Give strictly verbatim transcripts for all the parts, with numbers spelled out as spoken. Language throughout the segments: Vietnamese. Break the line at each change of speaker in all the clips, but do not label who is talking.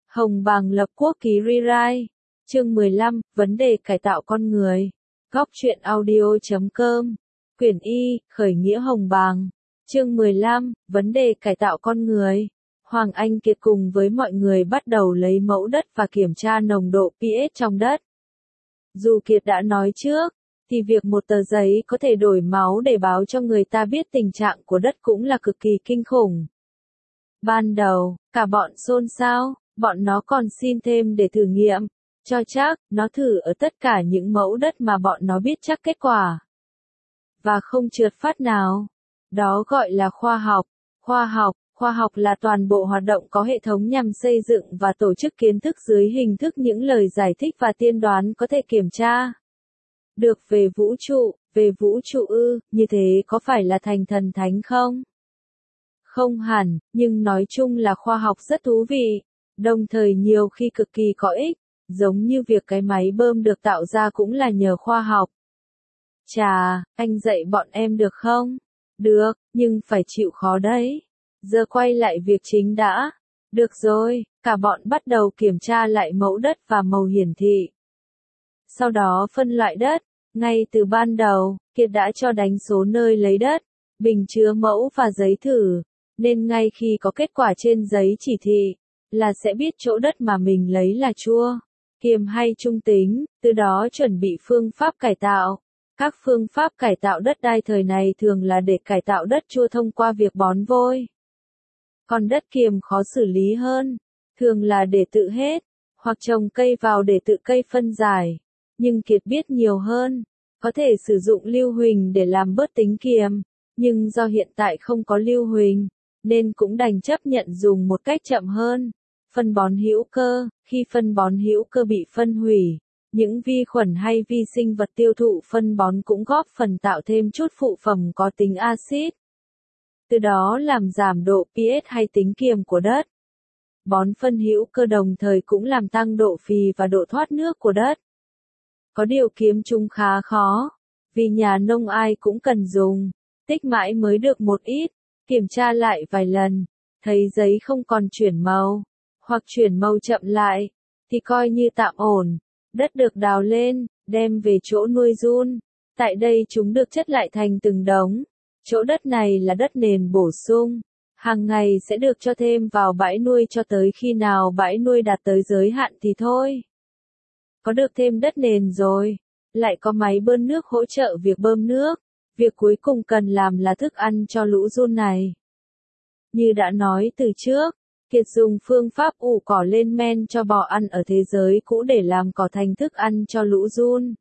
Hồng Bàng lập quốc ký rewrite. Chương mười lăm, vấn đề cải tạo con người. Góc truyện audio chấm com. Quyển Y, khởi nghĩa Hồng Bàng. Chương mười lăm, vấn đề cải tạo con người. Hoàng Anh Kiệt cùng với mọi người bắt đầu lấy mẫu đất và kiểm tra nồng độ pH trong đất. Dù Kiệt đã nói trước, thì việc một tờ giấy có thể đổi máu để báo cho người ta biết tình trạng của đất cũng là cực kỳ kinh khủng. Ban đầu, cả bọn xôn xao, bọn nó còn xin thêm để thử nghiệm, cho chắc, nó thử ở tất cả những mẫu đất mà bọn nó biết chắc kết quả. Và không trượt phát nào. Đó gọi là khoa học. Khoa học, khoa học là toàn bộ hoạt động có hệ thống nhằm xây dựng và tổ chức kiến thức dưới hình thức những lời giải thích và tiên đoán có thể kiểm tra được về vũ trụ, về vũ trụ ư, như thế có phải là thành thần thánh không? Không hẳn, nhưng nói chung là khoa học rất thú vị, đồng thời nhiều khi cực kỳ có ích, giống như việc cái máy bơm được tạo ra cũng là nhờ khoa học. Chà, anh dạy bọn em được không? Được, nhưng phải chịu khó đấy. Giờ quay lại việc chính đã. Được rồi, cả bọn bắt đầu kiểm tra lại mẫu đất và màu hiển thị. Sau đó phân loại đất. Ngay từ ban đầu, Kiệt đã cho đánh số nơi lấy đất, bình chứa mẫu và giấy thử, nên ngay khi có kết quả trên giấy chỉ thị, là sẽ biết chỗ đất mà mình lấy là chua, kiềm hay trung tính, từ đó chuẩn bị phương pháp cải tạo. Các phương pháp cải tạo đất đai thời này thường là để cải tạo đất chua thông qua việc bón vôi. Còn đất kiềm khó xử lý hơn, thường là để tự hết, hoặc trồng cây vào để tự cây phân giải. Nhưng Kiệt biết nhiều hơn, có thể sử dụng lưu huỳnh để làm bớt tính kiềm, nhưng do hiện tại không có lưu huỳnh, nên cũng đành chấp nhận dùng một cách chậm hơn. Phân bón hữu cơ, khi phân bón hữu cơ bị phân hủy, những vi khuẩn hay vi sinh vật tiêu thụ phân bón cũng góp phần tạo thêm chút phụ phẩm có tính axit. Từ đó làm giảm độ pH hay tính kiềm của đất. Bón phân hữu cơ đồng thời cũng làm tăng độ phì và độ thoát nước của đất. Có điều kiếm chúng khá khó, vì nhà nông ai cũng cần dùng, tích mãi mới được một ít, kiểm tra lại vài lần, thấy giấy không còn chuyển màu, hoặc chuyển màu chậm lại, thì coi như tạm ổn, đất được đào lên, đem về chỗ nuôi giun, tại đây chúng được chất lại thành từng đống, chỗ đất này là đất nền bổ sung, hàng ngày sẽ được cho thêm vào bãi nuôi cho tới khi nào bãi nuôi đạt tới giới hạn thì thôi. Có được thêm đất nền rồi, lại có máy bơm nước hỗ trợ việc bơm nước, việc cuối cùng cần làm là thức ăn cho lũ giun này. Như đã nói từ trước, Kiệt dùng phương pháp ủ cỏ lên men cho bò ăn ở thế giới cũ để làm cỏ thành thức ăn cho lũ giun.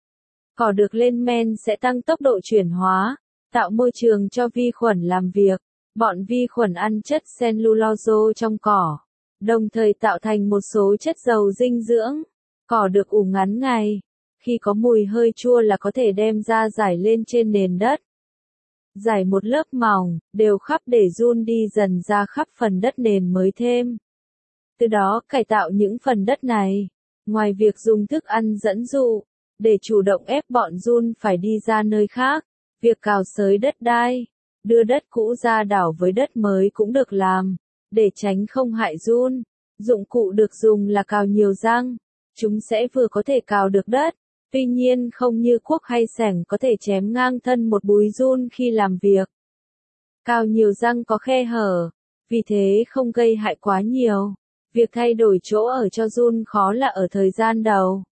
Cỏ được lên men sẽ tăng tốc độ chuyển hóa, tạo môi trường cho vi khuẩn làm việc, bọn vi khuẩn ăn chất cellulose trong cỏ, đồng thời tạo thành một số chất giàu dinh dưỡng. Cỏ được ủ ngắn ngày, khi có mùi hơi chua là có thể đem ra rải lên trên nền đất. Rải một lớp mỏng, đều khắp để giun đi dần ra khắp phần đất nền mới thêm. Từ đó cải tạo những phần đất này, ngoài việc dùng thức ăn dẫn dụ, để chủ động ép bọn giun phải đi ra nơi khác, việc cào xới đất đai, đưa đất cũ ra đảo với đất mới cũng được làm, để tránh không hại giun. Dụng cụ được dùng là cào nhiều răng. Chúng sẽ vừa có thể cào được đất, tuy nhiên không như cuốc hay xẻng có thể chém ngang thân một búi giun khi làm việc. Cào nhiều răng có khe hở, vì thế không gây hại quá nhiều. Việc thay đổi chỗ ở cho giun khó là ở thời gian đầu.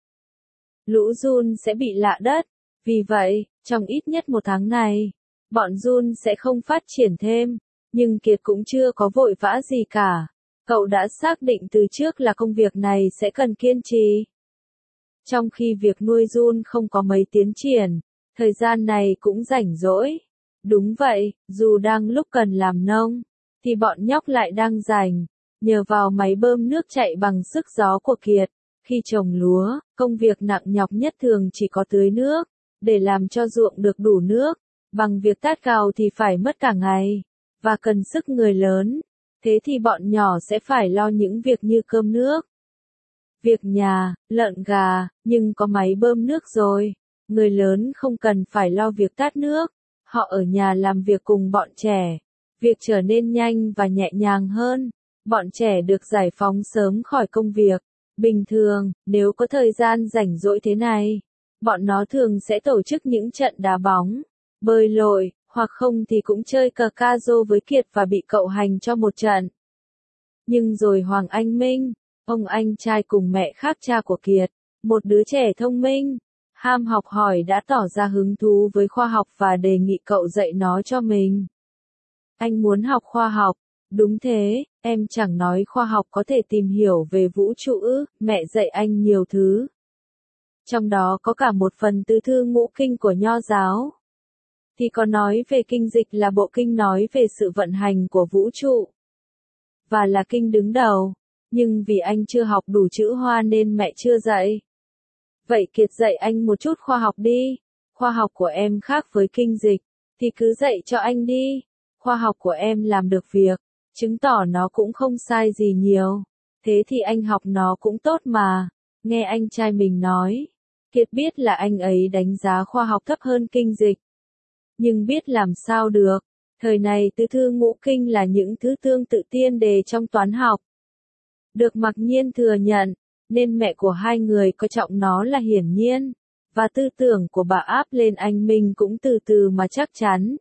Lũ giun sẽ bị lạ đất, vì vậy, trong ít nhất một tháng này, bọn giun sẽ không phát triển thêm, nhưng Kiệt cũng chưa có vội vã gì cả. Cậu đã xác định từ trước là công việc này sẽ cần kiên trì. Trong khi việc nuôi giun không có mấy tiến triển, thời gian này cũng rảnh rỗi. Đúng vậy, dù đang lúc cần làm nông, thì bọn nhóc lại đang rảnh, nhờ vào máy bơm nước chạy bằng sức gió của Kiệt. Khi trồng lúa, công việc nặng nhọc nhất thường chỉ có tưới nước, để làm cho ruộng được đủ nước. Bằng việc tát gào thì phải mất cả ngày, và cần sức người lớn. Thế thì bọn nhỏ sẽ phải lo những việc như cơm nước, việc nhà, lợn gà, nhưng có máy bơm nước rồi, người lớn không cần phải lo việc tát nước, họ ở nhà làm việc cùng bọn trẻ, việc trở nên nhanh và nhẹ nhàng hơn. Bọn trẻ được giải phóng sớm khỏi công việc. Bình thường, nếu có thời gian rảnh rỗi thế này, bọn nó thường sẽ tổ chức những trận đá bóng, bơi lội, hoặc không thì cũng chơi cờ ca rô với Kiệt và bị cậu hành cho một trận. Nhưng rồi Hoàng Anh Minh, ông anh trai cùng mẹ khác cha của Kiệt, một đứa trẻ thông minh, ham học hỏi đã tỏ ra hứng thú với khoa học và đề nghị cậu dạy nó cho mình. Anh muốn học khoa học. Đúng thế, em chẳng nói khoa học có thể tìm hiểu về vũ trụ ư, mẹ dạy anh nhiều thứ. Trong đó có cả một phần từ thư ngũ kinh của Nho giáo. Thì có nói về kinh dịch là bộ kinh nói về sự vận hành của vũ trụ. Và là kinh đứng đầu, nhưng vì anh chưa học đủ chữ Hoa nên mẹ chưa dạy. Vậy Kiệt dạy anh một chút khoa học đi, khoa học của em khác với kinh dịch, thì cứ dạy cho anh đi, khoa học của em làm được việc, chứng tỏ nó cũng không sai gì nhiều, thế thì anh học nó cũng tốt mà, nghe anh trai mình nói. Kiệt biết là anh ấy đánh giá khoa học thấp hơn kinh dịch. Nhưng biết làm sao được, thời này tứ thư ngũ kinh là những thứ tương tự tiên đề trong toán học. Được mặc nhiên thừa nhận, nên mẹ của hai người coi trọng nó là hiển nhiên, và tư tưởng của bà áp lên anh Minh cũng từ từ mà chắc chắn.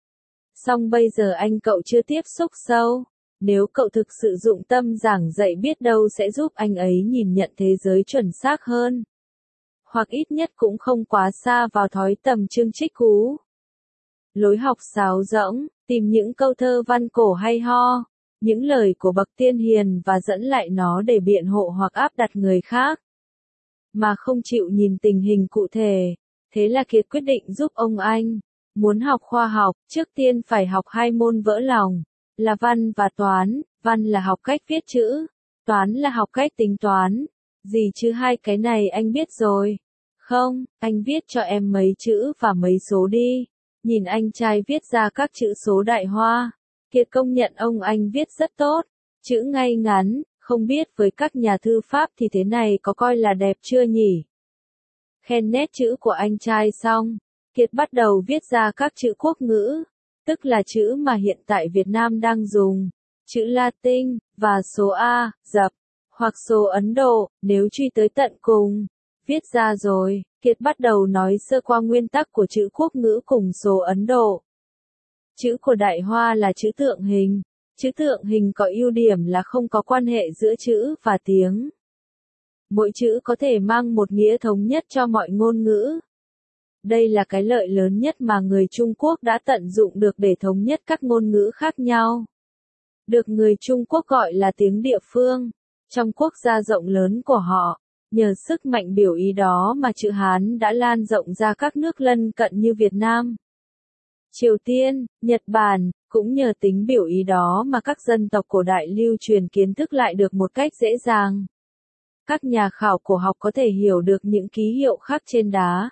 Song bây giờ anh cậu chưa tiếp xúc sâu, nếu cậu thực sự dụng tâm giảng dạy biết đâu sẽ giúp anh ấy nhìn nhận thế giới chuẩn xác hơn. Hoặc ít nhất cũng không quá xa vào thói tầm chương trích cú. Lối học sáo rỗng, tìm những câu thơ văn cổ hay ho, những lời của bậc tiên hiền và dẫn lại nó để biện hộ hoặc áp đặt người khác. Mà không chịu nhìn tình hình cụ thể, thế là Kiệt quyết định giúp ông anh. Muốn học khoa học, trước tiên phải học hai môn vỡ lòng, là văn và toán, văn là học cách viết chữ, toán là học cách tính toán. Gì chứ hai cái này anh biết rồi. Không, anh viết cho em mấy chữ và mấy số đi. Nhìn anh trai viết ra các chữ số Đại Hoa, Kiệt công nhận ông anh viết rất tốt, chữ ngay ngắn, không biết với các nhà thư pháp thì thế này có coi là đẹp chưa nhỉ? Khen nét chữ của anh trai xong, Kiệt bắt đầu viết ra các chữ quốc ngữ, tức là chữ mà hiện tại Việt Nam đang dùng, chữ Latin, và số A, dập, hoặc số Ấn Độ, nếu truy tới tận cùng. Viết ra rồi, Kiệt bắt đầu nói sơ qua nguyên tắc của chữ quốc ngữ cùng số Ấn Độ. Chữ của Đại Hoa là chữ tượng hình. Chữ tượng hình có ưu điểm là không có quan hệ giữa chữ và tiếng. Mỗi chữ có thể mang một nghĩa thống nhất cho mọi ngôn ngữ. Đây là cái lợi lớn nhất mà người Trung Quốc đã tận dụng được để thống nhất các ngôn ngữ khác nhau. Được người Trung Quốc gọi là tiếng địa phương, trong quốc gia rộng lớn của họ. Nhờ sức mạnh biểu ý đó mà chữ Hán đã lan rộng ra các nước lân cận như Việt Nam, Triều Tiên, Nhật Bản, cũng nhờ tính biểu ý đó mà các dân tộc cổ đại lưu truyền kiến thức lại được một cách dễ dàng. Các nhà khảo cổ học có thể hiểu được những ký hiệu khắc trên đá.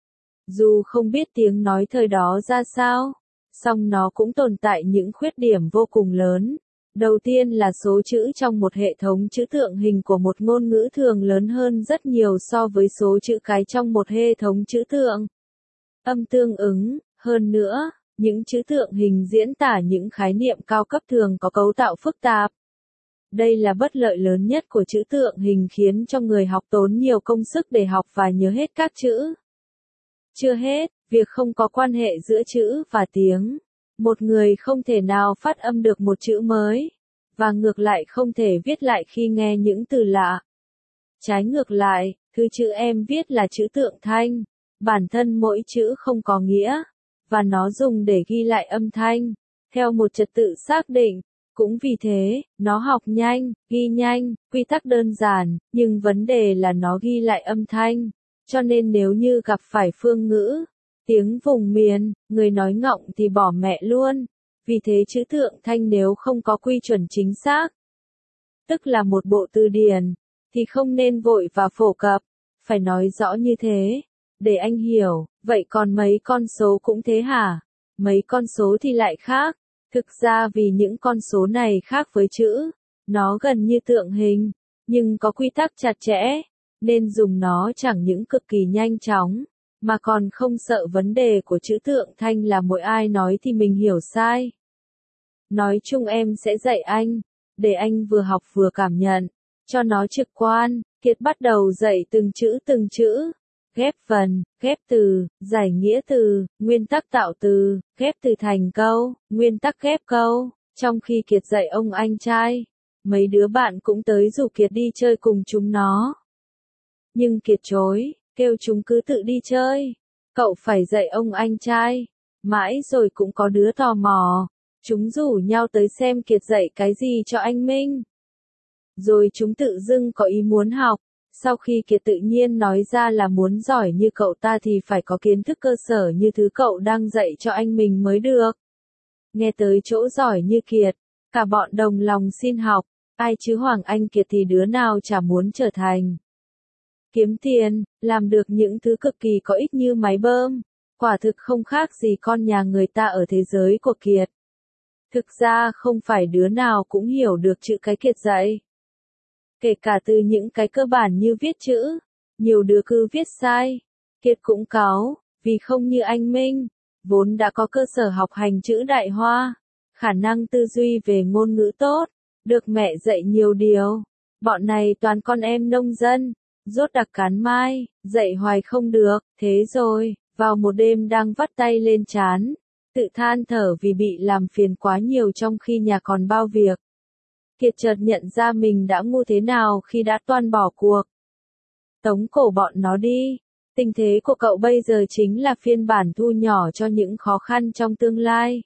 Dù không biết tiếng nói thời đó ra sao, song nó cũng tồn tại những khuyết điểm vô cùng lớn. Đầu tiên là số chữ trong một hệ thống chữ tượng hình của một ngôn ngữ thường lớn hơn rất nhiều so với số chữ cái trong một hệ thống chữ tượng âm tương ứng. Hơn nữa, những chữ tượng hình diễn tả những khái niệm cao cấp thường có cấu tạo phức tạp. Đây là bất lợi lớn nhất của chữ tượng hình, khiến cho người học tốn nhiều công sức để học và nhớ hết các chữ. Chưa hết, việc không có quan hệ giữa chữ và tiếng. Một người không thể nào phát âm được một chữ mới, và ngược lại không thể viết lại khi nghe những từ lạ. Trái ngược lại, thứ chữ em viết là chữ tượng thanh, bản thân mỗi chữ không có nghĩa, và nó dùng để ghi lại âm thanh, theo một trật tự xác định. Cũng vì thế, nó học nhanh, ghi nhanh, quy tắc đơn giản, nhưng vấn đề là nó ghi lại âm thanh. Cho nên nếu như gặp phải phương ngữ, tiếng vùng miền, người nói ngọng thì bỏ mẹ luôn. Vì thế chữ tượng thanh nếu không có quy chuẩn chính xác, tức là một bộ từ điển, thì không nên vội và phổ cập. Phải nói rõ như thế, để anh hiểu. Vậy còn mấy con số cũng thế hả? Mấy con số thì lại khác. Thực ra vì những con số này khác với chữ, nó gần như tượng hình, nhưng có quy tắc chặt chẽ, nên dùng nó chẳng những cực kỳ nhanh chóng, mà còn không sợ vấn đề của chữ tượng thanh là mỗi ai nói thì mình hiểu sai. Nói chung em sẽ dạy anh, để anh vừa học vừa cảm nhận, cho nó trực quan. Kiệt bắt đầu dạy từng chữ từng chữ, ghép vần, ghép từ, giải nghĩa từ, nguyên tắc tạo từ, ghép từ thành câu, nguyên tắc ghép câu. Trong khi Kiệt dạy ông anh trai, mấy đứa bạn cũng tới rủ Kiệt đi chơi cùng chúng nó. Nhưng Kiệt chối, kêu chúng cứ tự đi chơi. Cậu phải dạy ông anh trai. Mãi rồi cũng có đứa tò mò. Chúng rủ nhau tới xem Kiệt dạy cái gì cho anh Minh. Rồi chúng tự dưng có ý muốn học. Sau khi Kiệt tự nhiên nói ra là muốn giỏi như cậu ta thì phải có kiến thức cơ sở như thứ cậu đang dạy cho anh mình mới được. Nghe tới chỗ giỏi như Kiệt, cả bọn đồng lòng xin học. Ai chứ Hoàng Anh Kiệt thì đứa nào chả muốn trở thành. Kiếm tiền, làm được những thứ cực kỳ có ích như máy bơm. Quả thực không khác gì con nhà người ta ở thế giới của Kiệt. Thực ra không phải đứa nào cũng hiểu được chữ cái Kiệt dạy. Kể cả từ những cái cơ bản như viết chữ, nhiều đứa cứ viết sai. Kiệt cũng cáu, vì không như anh Minh, vốn đã có cơ sở học hành chữ Đại Hoa, khả năng tư duy về ngôn ngữ tốt, được mẹ dạy nhiều điều. Bọn này toàn con em nông dân, rốt đặc cán mai, dạy hoài không được. Thế rồi, vào một đêm đang vắt tay lên trán, tự than thở vì bị làm phiền quá nhiều trong khi nhà còn bao việc. Kiệt chợt nhận ra mình đã ngu thế nào khi đã toan bỏ cuộc. Tống cổ bọn nó đi. Tình thế của cậu bây giờ chính là phiên bản thu nhỏ cho những khó khăn trong tương lai.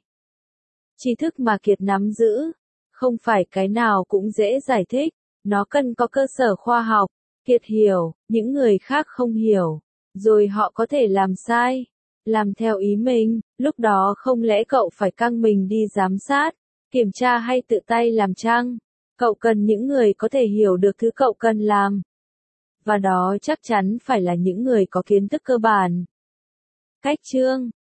Tri thức mà Kiệt nắm giữ, không phải cái nào cũng dễ giải thích, nó cần có cơ sở khoa học. Kiệt hiểu, những người khác không hiểu, rồi họ có thể làm sai, làm theo ý mình, lúc đó không lẽ cậu phải căng mình đi giám sát, kiểm tra hay tự tay làm chăng? Cậu cần những người có thể hiểu được thứ cậu cần làm. Và đó chắc chắn phải là những người có kiến thức cơ bản. Cách chương